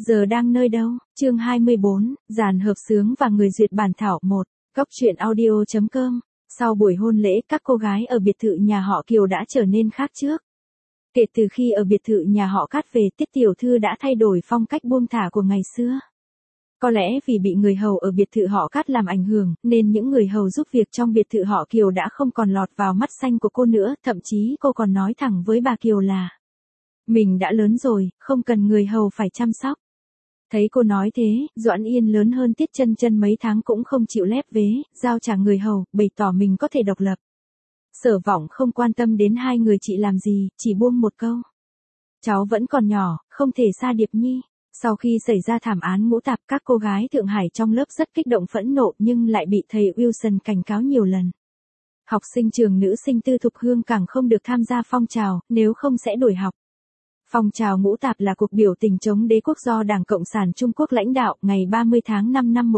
giờ đang nơi đâu? Chương 24, dàn hợp xướng và người duyệt bản thảo 1. Góc truyện audio.com. Sau buổi hôn lễ, các cô gái ở biệt thự nhà họ Kiều đã trở nên khác trước. Kể từ khi ở biệt thự nhà họ Cát về, Tiết tiểu thư đã thay đổi phong cách buông thả của ngày xưa. Có lẽ vì bị người hầu ở biệt thự họ Cát làm ảnh hưởng, nên những người hầu giúp việc trong biệt thự họ Kiều đã không còn lọt vào mắt xanh của cô nữa, thậm chí cô còn nói thẳng với bà Kiều là mình đã lớn rồi, không cần người hầu phải chăm sóc. Thấy cô nói thế, Doãn Yên lớn hơn Tiết Chân Chân mấy tháng cũng không chịu lép vế, giao trả người hầu, bày tỏ mình có thể độc lập. Sở Vọng không quan tâm đến hai người chị làm gì, chỉ buông một câu. Cháu vẫn còn nhỏ, không thể xa Điệp Nhi. Sau khi xảy ra thảm án ngũ tạp, các cô gái Thượng Hải trong lớp rất kích động phẫn nộ nhưng lại bị thầy Wilson cảnh cáo nhiều lần. Học sinh trường nữ sinh Tư Thục Hương càng không được tham gia phong trào, nếu không sẽ đổi học. Phong trào ngũ tạp là cuộc biểu tình chống đế quốc do Đảng Cộng sản Trung Quốc lãnh đạo ngày 30 tháng 5 năm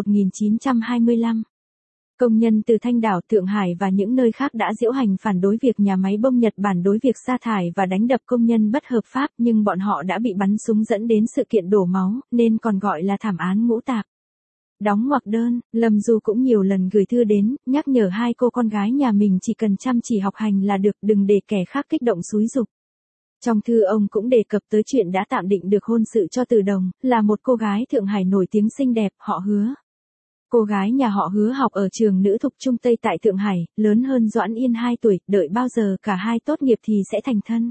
1925. Công nhân từ Thanh Đảo, Thượng Hải và những nơi khác đã diễu hành phản đối việc nhà máy bông Nhật Bản đối việc sa thải và đánh đập công nhân bất hợp pháp, nhưng bọn họ đã bị bắn súng dẫn đến sự kiện đổ máu, nên còn gọi là thảm án ngũ tạp. Đóng ngoặc đơn, Lâm Du cũng nhiều lần gửi thư đến, nhắc nhở hai cô con gái nhà mình chỉ cần chăm chỉ học hành là được, đừng để kẻ khác kích động xúi giục. Trong thư ông cũng đề cập tới chuyện đã tạm định được hôn sự cho Từ Đồng, là một cô gái Thượng Hải nổi tiếng xinh đẹp, họ Hứa. Cô gái nhà họ Hứa học ở trường nữ thục Trung Tây tại Thượng Hải, lớn hơn Doãn Yên 2 tuổi, đợi bao giờ cả hai tốt nghiệp thì sẽ thành thân.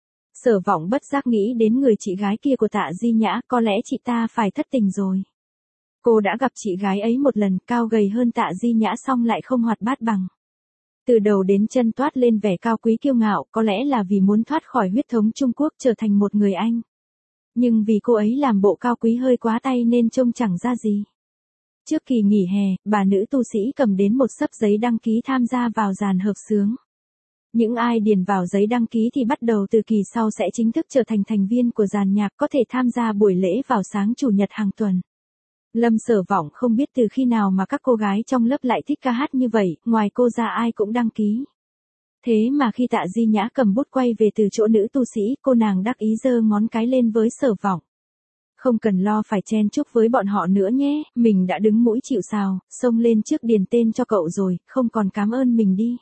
Sở Vọng bất giác nghĩ đến người chị gái kia của Tạ Di Nhã, có lẽ chị ta phải thất tình rồi. Cô đã gặp chị gái ấy một lần, cao gầy hơn Tạ Di Nhã song lại không hoạt bát bằng. Từ đầu đến chân toát lên vẻ cao quý kiêu ngạo, có lẽ là vì muốn thoát khỏi huyết thống Trung Quốc trở thành một người Anh. Nhưng vì cô ấy làm bộ cao quý hơi quá tay nên trông chẳng ra gì. Trước kỳ nghỉ hè, bà nữ tu sĩ cầm đến một xấp giấy đăng ký tham gia vào dàn hợp xướng. Những ai điền vào giấy đăng ký thì bắt đầu từ kỳ sau sẽ chính thức trở thành thành viên của dàn nhạc, có thể tham gia buổi lễ vào sáng chủ nhật hàng tuần. Lâm Sở Vọng không biết từ khi nào mà các cô gái trong lớp lại thích ca hát như vậy, ngoài cô ra ai cũng đăng ký. Thế mà khi Tạ Di Nhã cầm bút quay về từ chỗ nữ tu sĩ, cô nàng đắc ý giơ ngón cái lên với Sở Vọng. Không cần lo phải chen chúc với bọn họ nữa nhé, mình đã đứng mũi chịu sào, xông lên trước điền tên cho cậu rồi, không còn cảm ơn mình đi.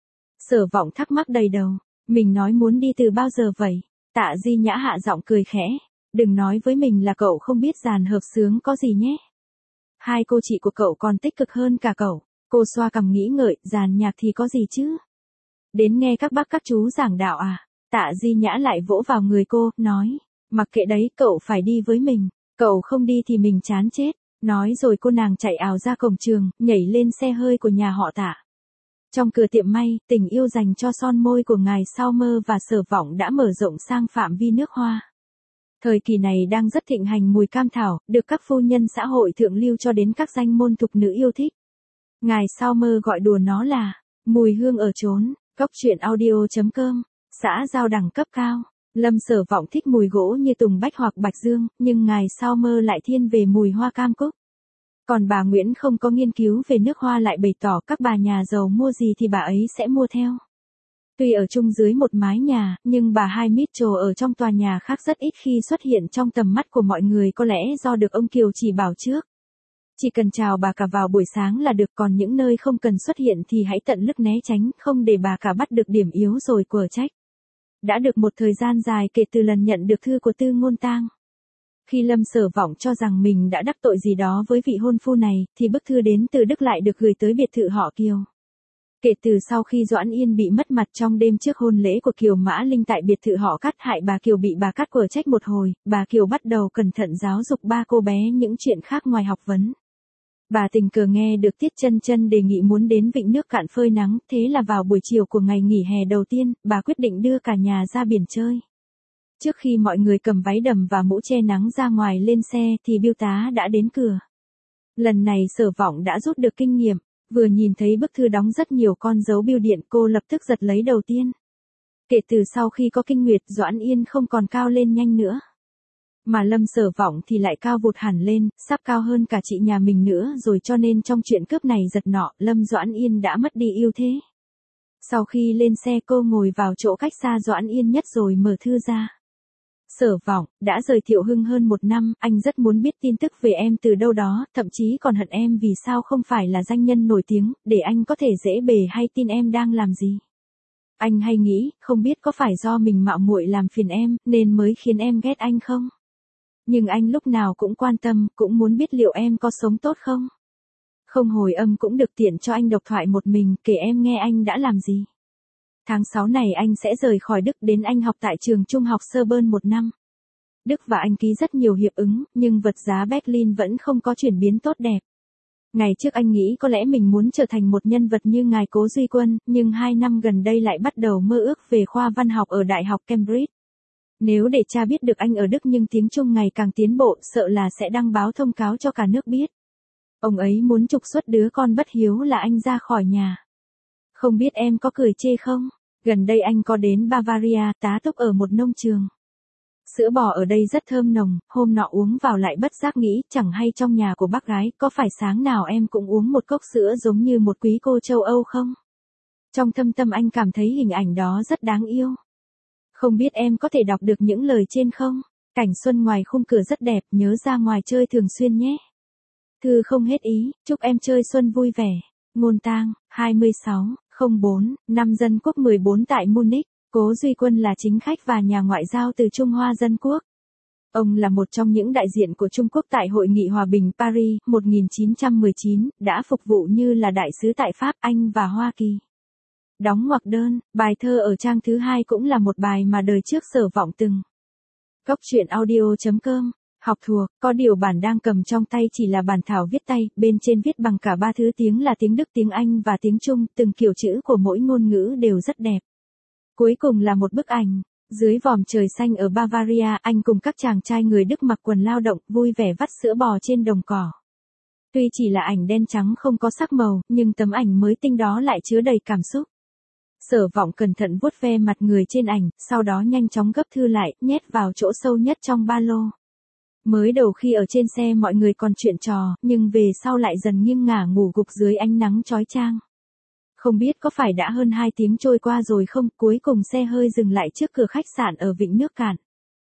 Sở Vọng thắc mắc đầy đầu, mình nói muốn đi từ bao giờ vậy? Tạ Di Nhã hạ giọng cười khẽ, đừng nói với mình là cậu không biết dàn hợp xướng có gì nhé. Hai cô chị của cậu còn tích cực hơn cả cậu. Cô xoa cằm nghĩ ngợi, dàn nhạc thì có gì chứ? Đến nghe các bác các chú giảng đạo à? Tạ Di Nhã lại vỗ vào người cô, nói, mặc kệ đấy, cậu phải đi với mình. Cậu không đi thì mình chán chết. Nói rồi cô nàng chạy ào ra cổng trường, nhảy lên xe hơi của nhà họ Tạ. Trong cửa tiệm may, tình yêu dành cho son môi của ngài Sao Mơ và Sở Vọng đã mở rộng sang phạm vi nước Hoa. Thời kỳ này đang rất thịnh hành mùi cam thảo, được các phu nhân xã hội thượng lưu cho đến các danh môn thục nữ yêu thích. Ngài Sao Mơ gọi đùa nó là mùi hương ở chốn. Góc truyện audio.com. Xã giao đẳng cấp cao. Lâm Sở Vọng thích mùi gỗ như tùng bách hoặc bạch dương, nhưng ngài Sao Mơ lại thiên về mùi hoa cam cúc. Còn bà Nguyễn không có nghiên cứu về nước hoa, lại bày tỏ các bà nhà giàu mua gì thì bà ấy sẽ mua theo. Tuy ở chung dưới một mái nhà, nhưng bà hai Mitchell ở trong tòa nhà khác rất ít khi xuất hiện trong tầm mắt của mọi người, có lẽ do được ông Kiều chỉ bảo trước. Chỉ cần chào bà cả vào buổi sáng là được, còn những nơi không cần xuất hiện thì hãy tận lực né tránh, không để bà cả bắt được điểm yếu rồi quở trách. Đã được một thời gian dài kể từ lần nhận được thư của Tư Ngôn Tang. Khi Lâm Sở Vọng cho rằng mình đã đắc tội gì đó với vị hôn phu này, thì bức thư đến từ Đức lại được gửi tới biệt thự họ Kiều. Kể từ sau khi Doãn Yên bị mất mặt trong đêm trước hôn lễ của Kiều Mã Linh tại biệt thự họ Cát, hại bà Kiều bị bà Cát quở trách một hồi, bà Kiều bắt đầu cẩn thận giáo dục ba cô bé những chuyện khác ngoài học vấn. Bà tình cờ nghe được Tiết Chân Chân đề nghị muốn đến vịnh nước cạn phơi nắng, thế là vào buổi chiều của ngày nghỉ hè đầu tiên, bà quyết định đưa cả nhà ra biển chơi. Trước khi mọi người cầm váy đầm và mũ che nắng ra ngoài lên xe thì bưu tá đã đến cửa. Lần này Sở Vọng đã rút được kinh nghiệm, vừa nhìn thấy bức thư đóng rất nhiều con dấu bưu điện, cô lập tức giật lấy đầu tiên. Kể từ sau khi có kinh nguyệt, Doãn Yên không còn cao lên nhanh nữa. Mà Lâm Sở Vọng thì lại cao vụt hẳn lên, sắp cao hơn cả chị nhà mình nữa rồi, cho nên trong chuyện cướp này giật nọ, Lâm Doãn Yên đã mất đi ưu thế. Sau khi lên xe cô ngồi vào chỗ cách xa Doãn Yên nhất rồi mở thư ra. Sở Vọng, đã rời Thiệu Hưng hơn 1 năm, anh rất muốn biết tin tức về em từ đâu đó, thậm chí còn hận em vì sao không phải là danh nhân nổi tiếng, để anh có thể dễ bề hay tin em đang làm gì. Anh hay nghĩ, không biết có phải do mình mạo muội làm phiền em, nên mới khiến em ghét anh không? Nhưng anh lúc nào cũng quan tâm, cũng muốn biết liệu em có sống tốt không? Không hồi âm cũng được, tiện cho anh độc thoại một mình, kể em nghe anh đã làm gì. Tháng 6 này anh sẽ rời khỏi Đức đến Anh học tại trường trung học Sorbonne 1 năm. Đức và Anh ký rất nhiều hiệp ứng, nhưng vật giá Berlin vẫn không có chuyển biến tốt đẹp. Ngày trước anh nghĩ có lẽ mình muốn trở thành một nhân vật như ngài Cố Duy Quân, nhưng 2 năm gần đây lại bắt đầu mơ ước về khoa văn học ở Đại học Cambridge. Nếu để cha biết được anh ở Đức nhưng tiếng Trung ngày càng tiến bộ, sợ là sẽ đăng báo thông cáo cho cả nước biết. Ông ấy muốn trục xuất đứa con bất hiếu là anh ra khỏi nhà. Không biết em có cười chê không? Gần đây anh có đến Bavaria, tá túc ở một nông trường. Sữa bò ở đây rất thơm nồng, hôm nọ uống vào lại bất giác nghĩ, chẳng hay trong nhà của bác gái, có phải sáng nào em cũng uống một cốc sữa giống như một quý cô châu Âu không? Trong thâm tâm anh cảm thấy hình ảnh đó rất đáng yêu. Không biết em có thể đọc được những lời trên không? Cảnh xuân ngoài khung cửa rất đẹp, nhớ ra ngoài chơi thường xuyên nhé. Thư không hết ý, chúc em chơi xuân vui vẻ. Ngôn Tang, 26/04, năm Dân Quốc 14 tại Munich. Cố Duy Quân là chính khách và nhà ngoại giao từ Trung Hoa Dân Quốc. Ông là một trong những đại diện của Trung Quốc tại Hội nghị Hòa bình Paris 1919, đã phục vụ như là đại sứ tại Pháp, Anh và Hoa Kỳ. Đóng ngoặc đơn, bài thơ ở trang thứ 2 cũng là một bài mà đời trước Sở Vọng từng. Cốc truyện audio.com, học thuộc, có điều bản đang cầm trong tay chỉ là bản thảo viết tay, bên trên viết bằng cả 3 thứ tiếng là tiếng Đức, tiếng Anh và tiếng Trung, từng kiểu chữ của mỗi ngôn ngữ đều rất đẹp. Cuối cùng là một bức ảnh, dưới vòm trời xanh ở Bavaria, anh cùng các chàng trai người Đức mặc quần lao động, vui vẻ vắt sữa bò trên đồng cỏ. Tuy chỉ là ảnh đen trắng không có sắc màu, nhưng tấm ảnh mới tinh đó lại chứa đầy cảm xúc. Sở Vọng cẩn thận vuốt ve mặt người trên ảnh, sau đó nhanh chóng gấp thư lại, nhét vào chỗ sâu nhất trong ba lô. Mới đầu khi ở trên xe mọi người còn chuyện trò, nhưng về sau lại dần nghiêng ngả ngủ gục dưới ánh nắng chói chang. Không biết có phải đã hơn 2 tiếng trôi qua rồi không, cuối cùng xe hơi dừng lại trước cửa khách sạn ở Vịnh Nước Cạn.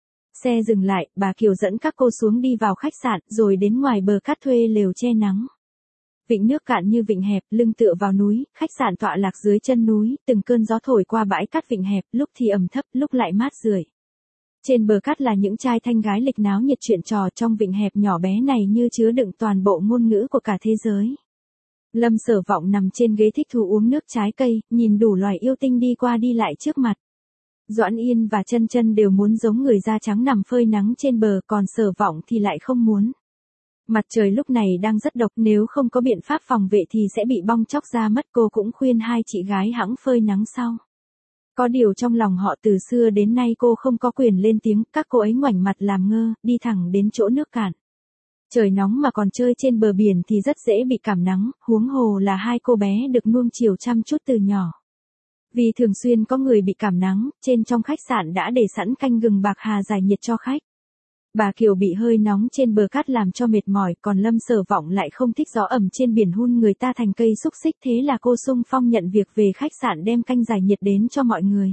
Xe dừng lại, bà Kiều dẫn các cô xuống đi vào khách sạn, rồi đến ngoài bờ cát thuê lều che nắng. Vịnh Nước Cạn như vịnh hẹp, lưng tựa vào núi, khách sạn tọa lạc dưới chân núi, từng cơn gió thổi qua bãi cát vịnh hẹp, lúc thì ẩm thấp, lúc lại mát rượi. Trên bờ cát là những trai thanh gái lịch náo nhiệt chuyện trò, trong vịnh hẹp nhỏ bé này như chứa đựng toàn bộ ngôn ngữ của cả thế giới. Lâm Sở Vọng nằm trên ghế thích thú uống nước trái cây, nhìn đủ loài yêu tinh đi qua đi lại trước mặt. Doãn Yên và Chân Chân đều muốn giống người da trắng nằm phơi nắng trên bờ, còn Sở Vọng thì lại không muốn. Mặt trời lúc này đang rất độc, nếu không có biện pháp phòng vệ thì sẽ bị bong chóc ra mất. Cô cũng khuyên hai chị gái hẵng phơi nắng sau. Có điều trong lòng họ từ xưa đến nay cô không có quyền lên tiếng, các cô ấy ngoảnh mặt làm ngơ, đi thẳng đến chỗ nước cạn. Trời nóng mà còn chơi trên bờ biển thì rất dễ bị cảm nắng, huống hồ là hai cô bé được nuông chiều chăm chút từ nhỏ. Vì thường xuyên có người bị cảm nắng, trong khách sạn đã để sẵn canh gừng bạc hà giải nhiệt cho khách. Bà Kiều bị hơi nóng trên bờ cát làm cho mệt mỏi, còn Lâm Sở Vọng lại không thích gió ẩm trên biển hun người ta thành cây xúc xích, thế là cô xung phong nhận việc về khách sạn đem canh giải nhiệt đến cho mọi người.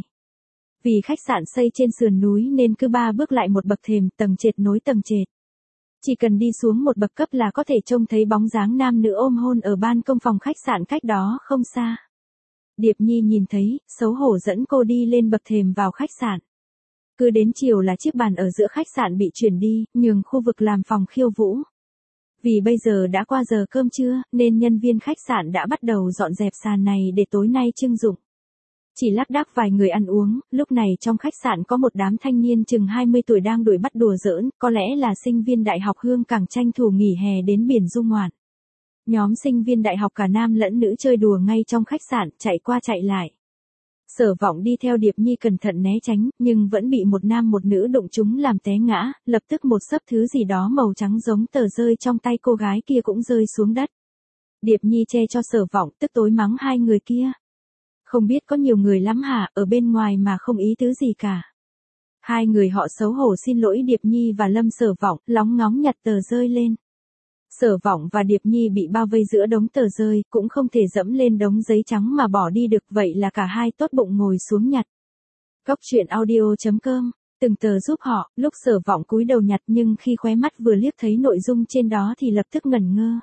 Vì khách sạn xây trên sườn núi nên cứ 3 bước lại một bậc thềm, tầng trệt nối tầng trệt. Chỉ cần đi xuống một bậc cấp là có thể trông thấy bóng dáng nam nữ ôm hôn ở ban công phòng khách sạn cách đó không xa. Điệp Nhi nhìn thấy, xấu hổ dẫn cô đi lên bậc thềm vào khách sạn. Cứ đến chiều là chiếc bàn ở giữa khách sạn bị chuyển đi, nhường khu vực làm phòng khiêu vũ. Vì bây giờ đã qua giờ cơm trưa, nên nhân viên khách sạn đã bắt đầu dọn dẹp sàn này để tối nay trưng dụng. Chỉ lác đác vài người ăn uống, lúc này trong khách sạn có một đám thanh niên chừng 20 tuổi đang đuổi bắt đùa giỡn, có lẽ là sinh viên đại học Hương Cảng tranh thủ nghỉ hè đến biển du ngoạn. Nhóm sinh viên đại học cả nam lẫn nữ chơi đùa ngay trong khách sạn, chạy qua chạy lại. Sở Vọng đi theo Điệp Nhi cẩn thận né tránh, nhưng vẫn bị một nam một nữ đụng trúng làm té ngã, lập tức một xấp thứ gì đó màu trắng giống tờ rơi trong tay cô gái kia cũng rơi xuống đất. Điệp Nhi che cho Sở Vọng, tức tối mắng hai người kia. Không biết có nhiều người lắm hả, ở bên ngoài mà không ý tứ gì cả. Hai người họ xấu hổ xin lỗi Điệp Nhi và Lâm Sở Vọng, lóng ngóng nhặt tờ rơi lên. Sở Vọng và Điệp Nhi bị bao vây giữa đống tờ rơi, cũng không thể dẫm lên đống giấy trắng mà bỏ đi được, vậy là cả hai tốt bụng ngồi xuống nhặt. Cốc truyện audio.com từng tờ giúp họ, lúc Sở Vọng cúi đầu nhặt nhưng khi khóe mắt vừa liếc thấy nội dung trên đó thì lập tức ngẩn ngơ.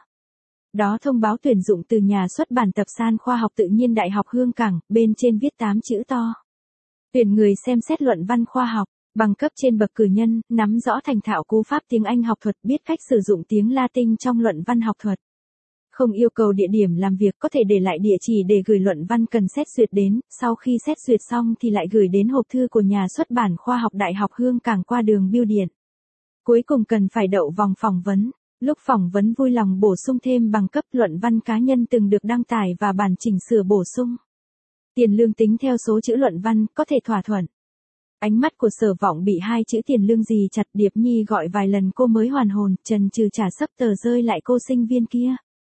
Đó thông báo tuyển dụng từ nhà xuất bản Tập san Khoa học Tự nhiên Đại học Hương Cảng, bên trên viết 8 chữ to. Tuyển người xem xét luận văn khoa học, bằng cấp trên bậc cử nhân, nắm rõ thành thạo cú pháp tiếng Anh học thuật, biết cách sử dụng tiếng Latin trong luận văn học thuật. Không yêu cầu địa điểm làm việc, có thể để lại địa chỉ để gửi luận văn cần xét duyệt đến, sau khi xét duyệt xong thì lại gửi đến hộp thư của nhà xuất bản Khoa học Đại học Hương Cảng qua đường bưu điện. Cuối cùng cần phải đậu vòng phỏng vấn. Lúc phỏng vấn vui lòng bổ sung thêm bằng cấp, luận văn cá nhân từng được đăng tải và bản chỉnh sửa bổ sung. Tiền lương tính theo số chữ luận văn, có thể thỏa thuận. Ánh mắt của Sở Vọng bị hai chữ tiền lương gì chặt. Điệp Nhi gọi vài lần cô mới hoàn hồn, chần chừ trả sấp tờ rơi lại cô sinh viên kia.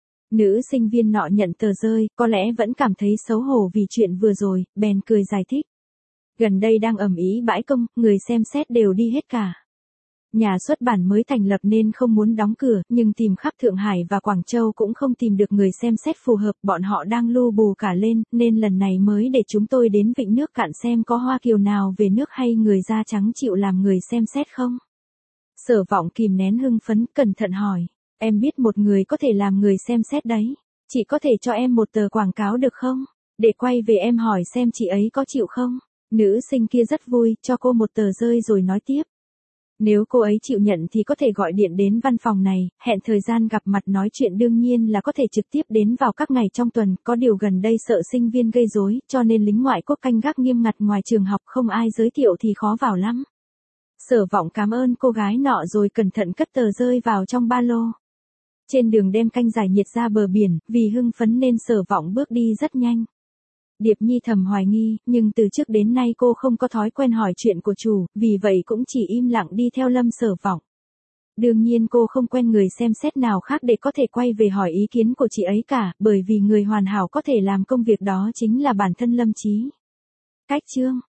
Nữ sinh viên nọ nhận tờ rơi, có lẽ vẫn cảm thấy xấu hổ vì chuyện vừa rồi, bèn cười giải thích. Gần đây đang ầm ĩ bãi công, người xem xét đều đi hết cả. Nhà xuất bản mới thành lập nên không muốn đóng cửa, nhưng tìm khắp Thượng Hải và Quảng Châu cũng không tìm được người xem xét phù hợp, bọn họ đang lu bù cả lên, nên lần này mới để chúng tôi đến Vịnh Nước Cạn xem có Hoa Kiều nào về nước hay người da trắng chịu làm người xem xét không. Sở Vọng kìm nén hưng phấn, cẩn thận hỏi, em biết một người có thể làm người xem xét đấy, chị có thể cho em một tờ quảng cáo được không? Để quay về em hỏi xem chị ấy có chịu không? Nữ sinh kia rất vui, cho cô một tờ rơi rồi nói tiếp. Nếu cô ấy chịu nhận thì có thể gọi điện đến văn phòng này, hẹn thời gian gặp mặt nói chuyện, đương nhiên là có thể trực tiếp đến vào các ngày trong tuần, có điều gần đây sợ sinh viên gây rối, cho nên lính ngoại quốc canh gác nghiêm ngặt ngoài trường học, không ai giới thiệu thì khó vào lắm. Sở Vọng cảm ơn cô gái nọ rồi cẩn thận cất tờ rơi vào trong ba lô. Trên đường đem canh giải nhiệt ra bờ biển, vì hưng phấn nên Sở Vọng bước đi rất nhanh. Điệp Nhi thầm hoài nghi, nhưng từ trước đến nay cô không có thói quen hỏi chuyện của chủ, vì vậy cũng chỉ im lặng đi theo Lâm Sở Vọng. Đương nhiên cô không quen người xem xét nào khác để có thể quay về hỏi ý kiến của chị ấy cả, bởi vì người hoàn hảo có thể làm công việc đó chính là bản thân Lâm Chí. Cách chương